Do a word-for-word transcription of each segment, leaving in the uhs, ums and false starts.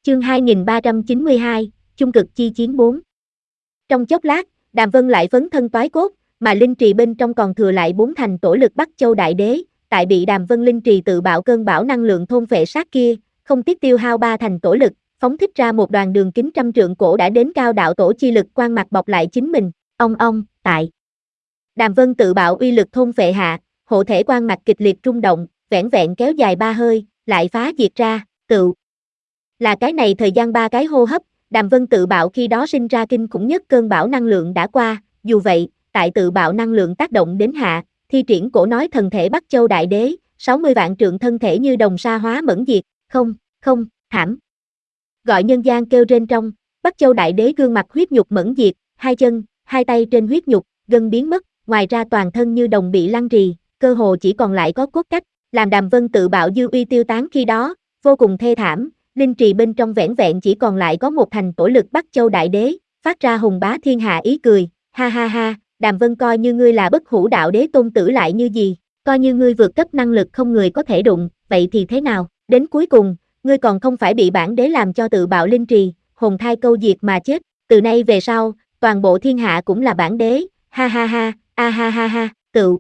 Chương hai nghìn ba trăm chín mươi hai, Chung cực chi chiến bốn. Trong chốc lát, Đàm Vân lại phấn thân toái cốt, mà linh trì bên trong còn thừa lại bốn thành tổ lực Bắc Châu Đại Đế, tại bị Đàm Vân linh trì tự bạo cơn bão năng lượng thôn phệ sát kia, không tiếc tiêu hao ba thành tổ lực, phóng thích ra một đoàn đường kính trăm trượng cổ đã đến cao đạo tổ chi lực quang mặt bọc lại chính mình. Ông ông, tại Đàm Vân tự bạo uy lực thôn phệ hạ, hộ thể quang mặt kịch liệt rung động, vẻn vẹn kéo dài ba hơi, lại phá diệt ra, tự là cái này thời gian ba cái hô hấp, Đàm Vân tự bạo khi đó sinh ra kinh khủng nhất cơn bão năng lượng đã qua, dù vậy, tại tự bạo năng lượng tác động đến hạ, thi triển cổ nói thần thể Bắc Châu Đại Đế, sáu mươi vạn trượng thân thể như đồng sa hóa mẫn diệt, không, không, thảm. Gọi nhân gian kêu rên trong, Bắc Châu Đại Đế gương mặt huyết nhục mẫn diệt, hai chân, hai tay trên huyết nhục, gân biến mất, ngoài ra toàn thân như đồng bị lăng trì, cơ hồ chỉ còn lại có cốt cách, làm Đàm Vân tự bạo dư uy tiêu tán khi đó, vô cùng thê thảm. Linh trì bên trong vẻn vẹn chỉ còn lại có một thành tổ lực Bắc Châu Đại Đế, phát ra hùng bá thiên hạ ý cười, ha ha ha, Đàm Vân coi như ngươi là bất hủ đạo đế tôn tử lại như gì, coi như ngươi vượt cấp năng lực không người có thể đụng, vậy thì thế nào, đến cuối cùng, ngươi còn không phải bị bản đế làm cho tự bạo linh trì, hồn thai câu diệt mà chết, từ nay về sau, toàn bộ thiên hạ cũng là bản đế, ha ha ha, a ha ha ha, tự.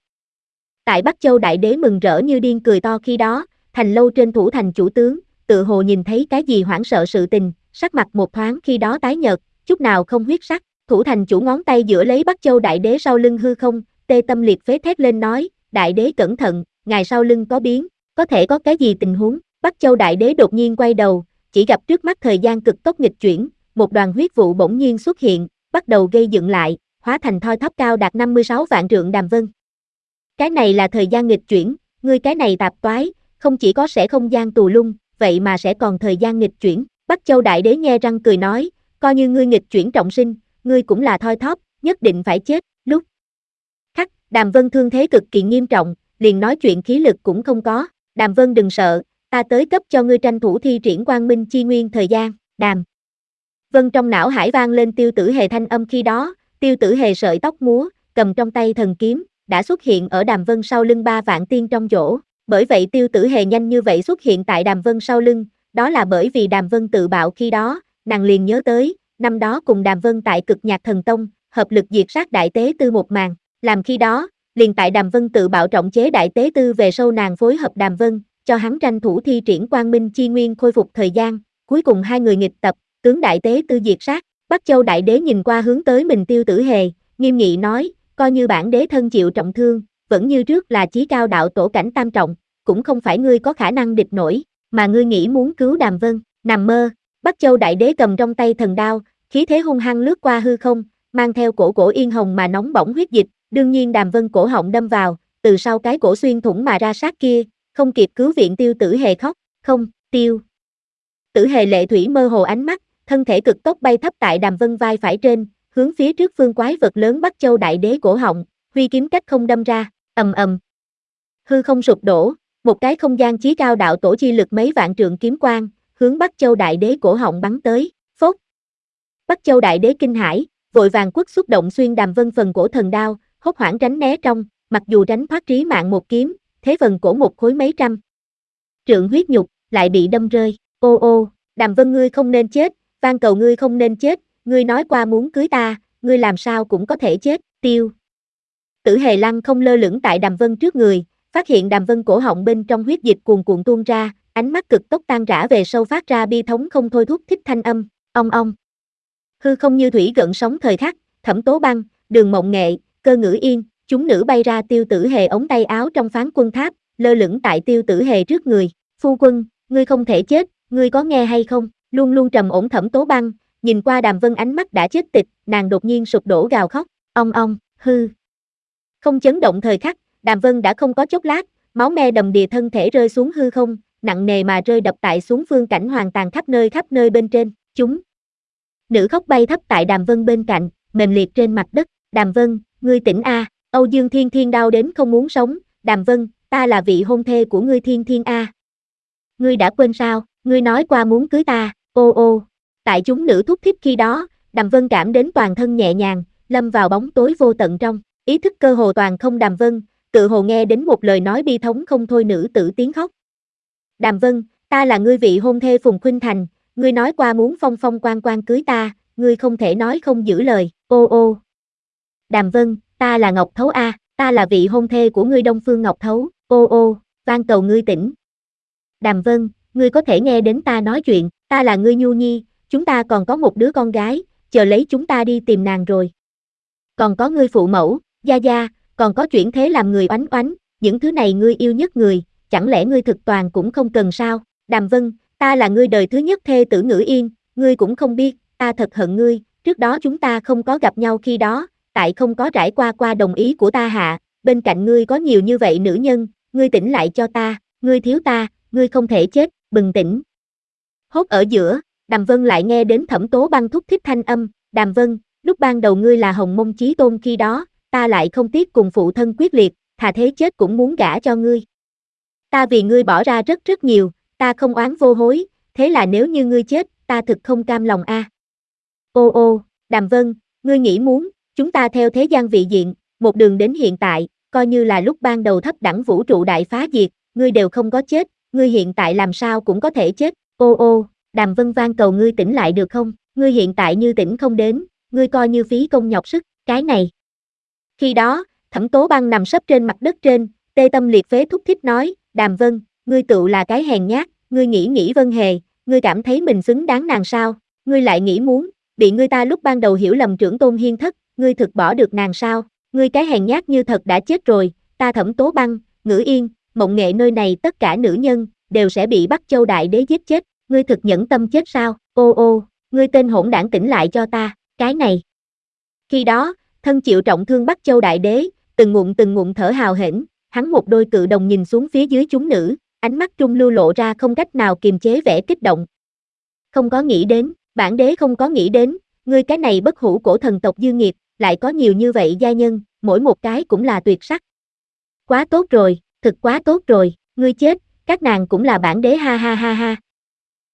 Tại Bắc Châu Đại Đế mừng rỡ như điên cười to khi đó, thành lâu trên thủ thành chủ tướng, tự hồ nhìn thấy cái gì hoảng sợ sự tình, sắc mặt một thoáng khi đó tái nhợt, chút nào không huyết sắc, thủ thành chủ ngón tay giữa lấy Bắc Châu Đại Đế sau lưng hư không, tê tâm liệt phế thét lên nói, Đại Đế cẩn thận, ngài sau lưng có biến, có thể có cái gì tình huống, Bắc Châu Đại Đế đột nhiên quay đầu, chỉ gặp trước mắt thời gian cực tốc nghịch chuyển, một đoàn huyết vụ bỗng nhiên xuất hiện, bắt đầu gây dựng lại, hóa thành thoi thóp cao đạt năm mươi sáu vạn trượng Đàm Vân. Cái này là thời gian nghịch chuyển, ngươi cái này tạp toái, không chỉ có sẽ không gian tù lung, vậy mà sẽ còn thời gian nghịch chuyển, Bắc Châu Đại Đế nhe răng cười nói, coi như ngươi nghịch chuyển trọng sinh, ngươi cũng là thoi thóp, nhất định phải chết, lúc khắc, Đàm Vân thương thế cực kỳ nghiêm trọng, liền nói chuyện khí lực cũng không có, Đàm Vân đừng sợ, ta tới cấp cho ngươi tranh thủ thi triển quang minh chi nguyên thời gian, Đàm Vân trong não hải vang lên Tiêu Tử Hề thanh âm khi đó, Tiêu Tử Hề sợi tóc múa, cầm trong tay thần kiếm, đã xuất hiện ở Đàm Vân sau lưng ba vạn tiên trong chỗ. Bởi vậy Tiêu Tử Hề nhanh như vậy xuất hiện tại Đàm Vân sau lưng, đó là bởi vì Đàm Vân tự bạo khi đó, nàng liền nhớ tới, năm đó cùng Đàm Vân tại Cực Nhạc Thần Tông, hợp lực diệt sát Đại Tế Tư một màn, làm khi đó, liền tại Đàm Vân tự bạo trọng chế Đại Tế Tư về sau nàng phối hợp Đàm Vân, cho hắn tranh thủ thi triển quang minh chi nguyên khôi phục thời gian, cuối cùng hai người nghịch tập, tướng Đại Tế Tư diệt sát, Bắc Châu Đại Đế nhìn qua hướng tới mình Tiêu Tử Hề, nghiêm nghị nói, coi như bản đế thân chịu trọng thương, vẫn như trước là chí cao đạo tổ cảnh tam trọng, cũng không phải ngươi có khả năng địch nổi, mà ngươi nghĩ muốn cứu Đàm Vân, nằm mơ, Bắc Châu Đại Đế cầm trong tay thần đao, khí thế hung hăng lướt qua hư không, mang theo cổ cổ yên hồng mà nóng bỏng huyết dịch, đương nhiên Đàm Vân cổ họng đâm vào, từ sau cái cổ xuyên thủng mà ra sát kia, không kịp cứu viện Tiêu Tử Hề khóc, không, Tiêu Tử Hề lệ thủy mơ hồ ánh mắt, thân thể cực tốc bay thấp tại Đàm Vân vai phải trên, hướng phía trước phương quái vật lớn Bắc Châu Đại Đế cổ họng, huy kiếm cách không đâm ra, ầm ầm. Hư không sụp đổ, một cái không gian chí cao đạo tổ chi lực mấy vạn trượng kiếm quang, hướng Bắc Châu Đại Đế cổ họng bắn tới, phốt. Bắc Châu Đại Đế kinh hãi, vội vàng quất xuất động xuyên Đàm Vân phần cổ thần đao, hốt hoảng tránh né trong, mặc dù tránh thoát trí mạng một kiếm, thế phần cổ một khối mấy trăm trượng huyết nhục, lại bị đâm rơi, ô ô, Đàm Vân ngươi không nên chết, van cầu ngươi không nên chết, ngươi nói qua muốn cưới ta, ngươi làm sao cũng có thể chết, Tiêu Tử Hề lăng không lơ lửng tại Đàm Vân trước người, phát hiện Đàm Vân cổ họng bên trong huyết dịch cuồn cuộn tuôn ra, ánh mắt cực tốc tan rã về sâu phát ra bi thống không thôi thúc thích thanh âm, ong ong. Hư không như thủy gợn sóng thời khắc, Thẩm Tố Băng, Đường Mộng Nghệ, Cơ Ngữ Yên, chúng nữ bay ra Tiêu Tử Hề ống tay áo trong phán quân tháp, lơ lửng tại Tiêu Tử Hề trước người, phu quân, ngươi không thể chết, ngươi có nghe hay không, luôn luôn trầm ổn Thẩm Tố Băng, nhìn qua Đàm Vân ánh mắt đã chết tịch, nàng đột nhiên sụp đổ gào khóc, ong ong, hư. Không chấn động thời khắc, Đàm Vân đã không có chốc lát, máu me đầm đìa thân thể rơi xuống hư không, nặng nề mà rơi đập tại xuống phương cảnh hoàn tàn khắp nơi khắp nơi bên trên, chúng. Nữ khóc bay thấp tại Đàm Vân bên cạnh, mềm liệt trên mặt đất, Đàm Vân, ngươi tỉnh a, Âu Dương Thiên Thiên đau đến không muốn sống, Đàm Vân, ta là vị hôn thê của ngươi Thiên Thiên a. Ngươi đã quên sao, ngươi nói qua muốn cưới ta, ô ô, tại chúng nữ thúc thích khi đó, Đàm Vân cảm đến toàn thân nhẹ nhàng, lâm vào bóng tối vô tận trong. Ý thức cơ hồ toàn không Đàm Vân, tự hồ nghe đến một lời nói bi thống không thôi nữ tử tiếng khóc. Đàm Vân, ta là ngươi vị hôn thê Phùng Khuynh Thành, ngươi nói qua muốn phong phong quan quan cưới ta, ngươi không thể nói không giữ lời, ô ô. Đàm Vân, ta là Ngọc Thấu a, ta là vị hôn thê của ngươi Đông Phương Ngọc Thấu, ô ô, van cầu ngươi tỉnh. Đàm Vân, ngươi có thể nghe đến ta nói chuyện, ta là ngươi Nhu Nhi, chúng ta còn có một đứa con gái, chờ lấy chúng ta đi tìm nàng rồi. Còn có ngươi phụ mẫu, Gia Gia, còn có chuyển thế làm người oánh oánh, những thứ này ngươi yêu nhất người, chẳng lẽ ngươi thực toàn cũng không cần sao? Đàm Vân, ta là ngươi đời thứ nhất thê tử Ngữ Yên, ngươi cũng không biết, ta thật hận ngươi, trước đó chúng ta không có gặp nhau khi đó, tại không có trải qua qua đồng ý của ta hạ, bên cạnh ngươi có nhiều như vậy nữ nhân, ngươi tỉnh lại cho ta, ngươi thiếu ta, ngươi không thể chết, bừng tỉnh. Hốt ở giữa, Đàm Vân lại nghe đến Thẩm Tố Băng thúc thích thanh âm, Đàm Vân, lúc ban đầu ngươi là Hồng Mông Chí Tôn khi đó, ta lại không tiếc cùng phụ thân quyết liệt, thà thế chết cũng muốn gả cho ngươi. Ta vì ngươi bỏ ra rất rất nhiều, ta không oán vô hối, thế là nếu như ngươi chết, ta thực không cam lòng a. À. Ô ô, Đàm Vân, ngươi nghĩ muốn, chúng ta theo thế gian vị diện, một đường đến hiện tại, coi như là lúc ban đầu thấp đẳng vũ trụ đại phá diệt, ngươi đều không có chết, ngươi hiện tại làm sao cũng có thể chết, ô ô, Đàm Vân van cầu ngươi tỉnh lại được không, ngươi hiện tại như tỉnh không đến, ngươi coi như phí công nhọc sức, cái này. Khi đó, Thẩm Tố Băng nằm sấp trên mặt đất trên, tê tâm liệt phế thúc thích nói, Đàm Vân, ngươi tựu là cái hèn nhát, ngươi nghĩ nghĩ Vân Hề, ngươi cảm thấy mình xứng đáng nàng sao, ngươi lại nghĩ muốn, bị ngươi ta lúc ban đầu hiểu lầm trưởng tôn hiên thất, ngươi thực bỏ được nàng sao, ngươi cái hèn nhát như thật đã chết rồi, ta Thẩm Tố Băng, Ngữ Yên, Mộng Nghệ nơi này tất cả nữ nhân, đều sẽ bị Bắc Châu Đại Đế giết chết, ngươi thực nhẫn tâm chết sao, ô ô, ngươi tên hỗn đảng tỉnh lại cho ta, cái này. Khi đó, thân chịu trọng thương Bắc Châu Đại Đế, từng ngụm từng ngụm thở hào hển, hắn một đôi cự đồng nhìn xuống phía dưới chúng nữ, ánh mắt trung lưu lộ ra không cách nào kiềm chế vẻ kích động. Không có nghĩ đến, bản đế không có nghĩ đến, ngươi cái này bất hủ cổ thần tộc dư nghiệt, lại có nhiều như vậy gia nhân, mỗi một cái cũng là tuyệt sắc. Quá tốt rồi, thực quá tốt rồi, ngươi chết, các nàng cũng là bản đế ha ha ha ha.